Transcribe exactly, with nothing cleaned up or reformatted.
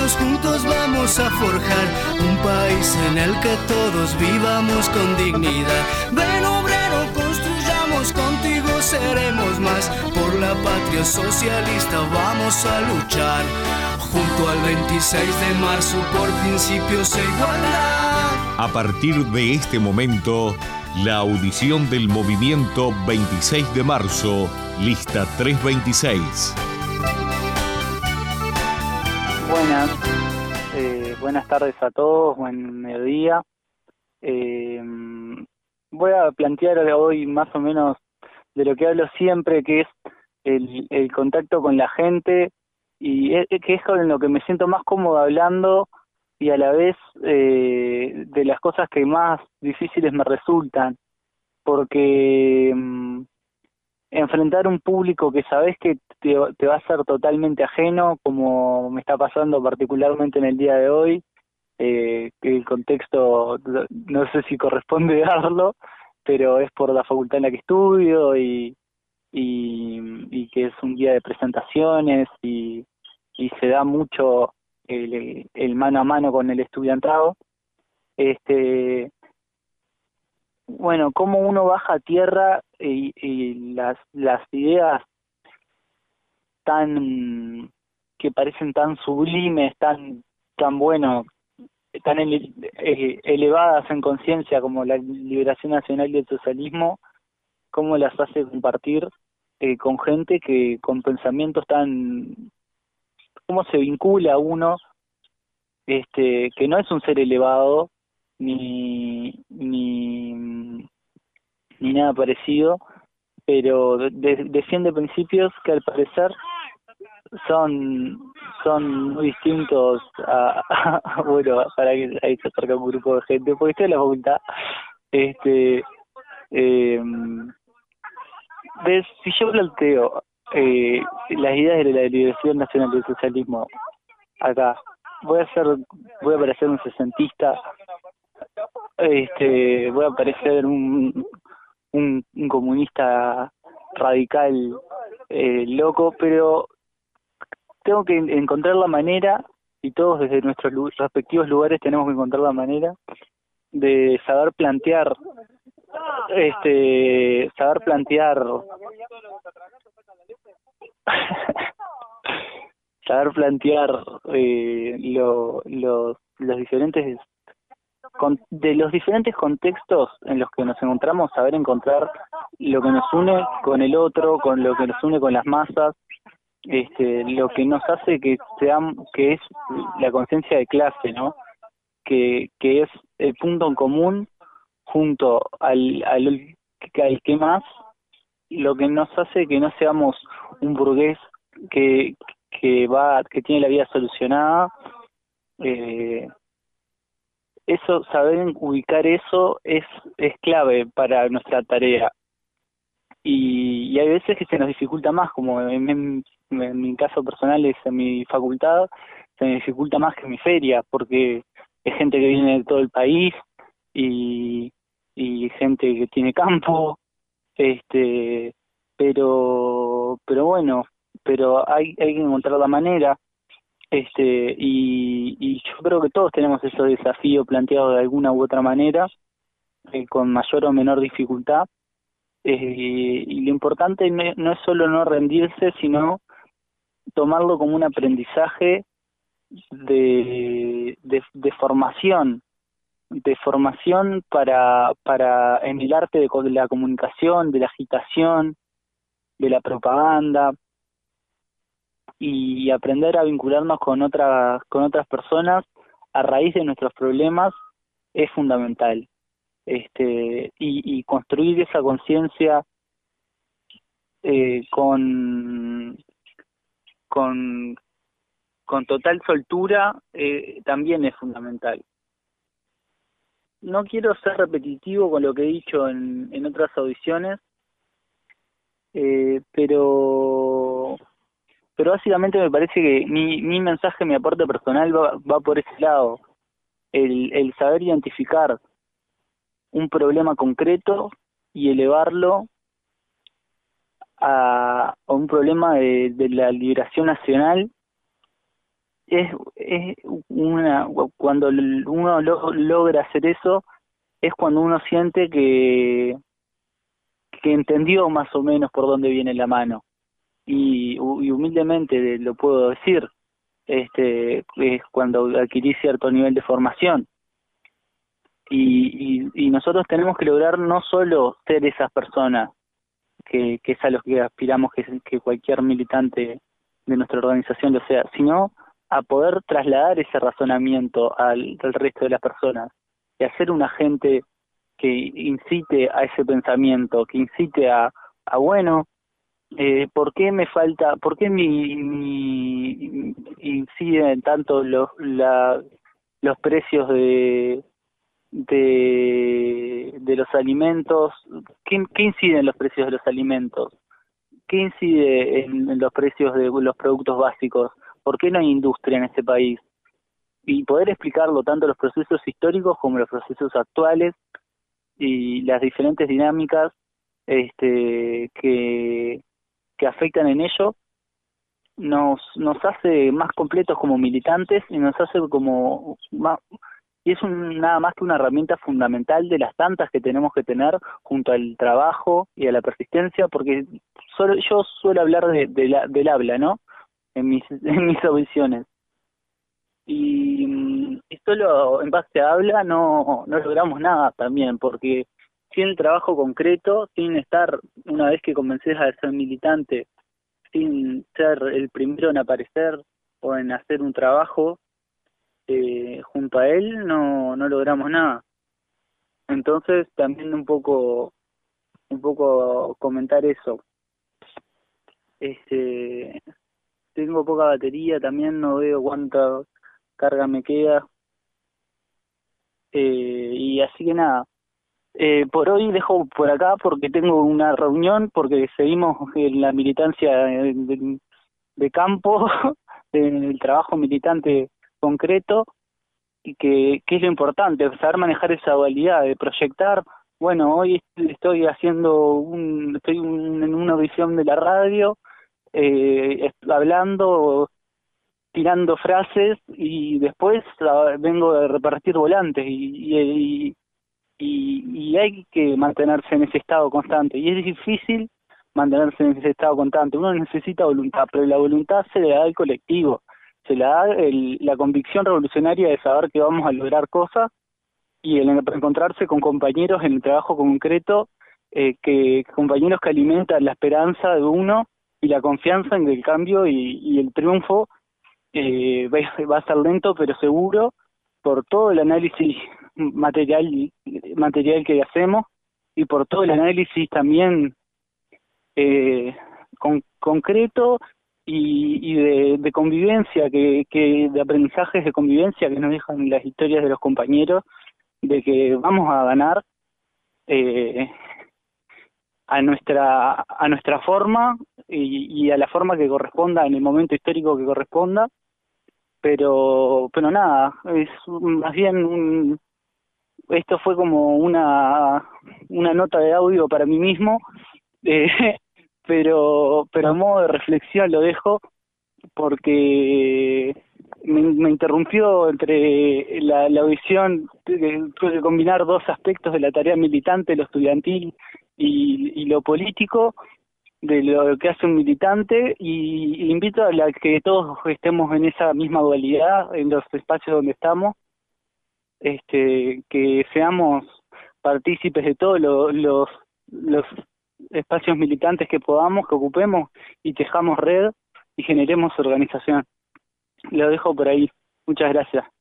sueños juntos vamos a forjar un país en el que todos vivamos con dignidad. Ven obrero, construyamos, contigo seremos más. Por la patria socialista vamos a luchar, junto al veintiséis de marzo por principios e igualdad. A partir de este momento, la audición del movimiento veintiséis de marzo, lista trescientos veintiséis. Buenas, eh, buenas tardes a todos, buen mediodía. Eh, voy a plantear hoy más o menos de lo que hablo siempre, que es el, el contacto con la gente, y es, que es con lo que me siento más cómodo hablando, y a la vez eh, de las cosas que más difíciles me resultan, porque mm, enfrentar un público que sabes que te, te va a ser totalmente ajeno, como me está pasando particularmente en el día de hoy, eh, que el contexto no sé si corresponde darlo, pero es por la facultad en la que estudio y, y, y que es un día de presentaciones y, y se da mucho el, el mano a mano con el estudiantado. Este, bueno, cómo uno baja a tierra y, y las las ideas tan que parecen tan sublimes, tan tan bueno, tan ele, eh, elevadas en conciencia como la liberación nacional y el socialismo, cómo las hace compartir eh, con gente que con pensamientos tan, cómo se vincula uno, este, que no es un ser elevado ni ni ni nada parecido, pero de, de, defiende principios que al parecer son son muy distintos a, a bueno, para que ahí se acerca un grupo de gente, porque estoy en la facultad, este eh, ves, si yo planteo eh, las ideas de la liberación nacional del socialismo acá, voy a ser voy a parecer un sesentista, este voy a parecer un un, un comunista radical eh, loco, pero tengo que encontrar la manera, y todos desde nuestros lu- respectivos lugares tenemos que encontrar la manera de saber plantear, este, saber plantear, saber plantear eh, lo, los, los diferentes, con, de los diferentes contextos en los que nos encontramos, saber encontrar lo que nos une con el otro, con lo que nos une con las masas, este, lo que nos hace que seamos, que es la conciencia de clase, ¿no? Que, que es el punto en común junto al, al, al que más, lo que nos hace que no seamos un burgués que, que va, que tiene la vida solucionada. Eh, eso, saber ubicar eso es, es clave para nuestra tarea. Y, y hay veces que se nos dificulta más, como en, en, en mi caso personal es en mi facultad, se me dificulta más que en mi feria, porque es gente que viene de todo el país y, y gente que tiene campo, este pero pero bueno, pero hay, hay que encontrar la manera, este y, y yo creo que todos tenemos ese desafío planteado de alguna u otra manera, eh, con mayor o menor dificultad. Eh, y lo importante no, no es solo no rendirse, sino tomarlo como un aprendizaje de, de, de formación, de formación para, para en el arte de la comunicación, de la agitación, de la propaganda, y aprender a vincularnos con otras, con otras personas a raíz de nuestros problemas es fundamental. Este y, y construir esa conciencia eh, con con con total soltura eh, también es fundamental. No quiero ser repetitivo con lo que he dicho en, en otras audiciones, eh, pero pero básicamente me parece que mi, mi mensaje, mi aporte personal va, va por ese lado, el, el saber identificar un problema concreto y elevarlo a, a un problema de, de la liberación nacional es, es una, cuando uno lo, logra hacer eso, es cuando uno siente que, que entendió más o menos por dónde viene la mano. Y, y humildemente lo puedo decir, este es cuando adquirí cierto nivel de formación. Y, y, y nosotros tenemos que lograr no solo ser esas personas, que, que es a los que aspiramos que, que cualquier militante de nuestra organización lo sea, sino a poder trasladar ese razonamiento al, al resto de las personas y hacer un agente que incite a ese pensamiento, que incite a, a bueno, eh, ¿por qué me falta, por qué mi, mi inciden tanto los, la, los precios de de, de los alimentos? ¿Qué, ¿Qué incide en los precios de los alimentos? ¿Qué incide en, en los precios de los productos básicos? ¿Por qué no hay industria en este país? Y poder explicarlo tanto los procesos históricos como los procesos actuales y las diferentes dinámicas este, que, que afectan en ello, nos, nos hace más completos como militantes y nos hace como más... Y es un, nada más que una herramienta fundamental de las tantas que tenemos que tener junto al trabajo y a la persistencia, porque solo yo suelo hablar de, de la, del habla, ¿no? En mis, en mis audiciones. Y, y solo en base a habla no, no logramos nada también, porque sin el trabajo concreto, sin estar, una vez que comencés a ser militante, sin ser el primero en aparecer o en hacer un trabajo, Eh, junto a él no no logramos nada. Entonces también un poco un poco comentar eso. Este tengo poca batería, también no veo cuánta carga me queda, eh, y así que nada, eh, por hoy dejo por acá porque tengo una reunión, porque seguimos en la militancia de, de campo, en el trabajo militante concreto, y que, que es lo importante, saber manejar esa dualidad de proyectar. Bueno, hoy estoy haciendo un, estoy un, en una audición de la radio, eh, hablando, tirando frases, y después uh, vengo de repartir volantes, y, y, y, y hay que mantenerse en ese estado constante, y es difícil mantenerse en ese estado constante. Uno necesita voluntad, pero la voluntad se le da al colectivo, se le da el, la convicción revolucionaria de saber que vamos a lograr cosas, y el encontrarse con compañeros en el trabajo concreto, eh, que compañeros que alimentan la esperanza de uno y la confianza en el cambio, y, y el triunfo eh, va, va a ser lento pero seguro, por todo el análisis material material que hacemos, y por todo el análisis también eh, con, concreto y, y de, de convivencia, que, que de aprendizajes de convivencia que nos dejan las historias de los compañeros, de que vamos a ganar eh, a nuestra a nuestra forma y, y a la forma que corresponda en el momento histórico que corresponda, pero pero nada, es más bien un, esto fue como una una nota de audio para mí mismo, eh, pero pero a modo de reflexión lo dejo, porque me, me interrumpió entre la, la audición, tuve que combinar dos aspectos de la tarea militante, lo estudiantil y, y lo político, de lo que hace un militante, y, y invito a la que todos estemos en esa misma dualidad en los espacios donde estamos, este que seamos partícipes de todos lo, los los espacios militantes que podamos, que ocupemos y tejamos red y generemos organización. Lo dejo por ahí. Muchas gracias.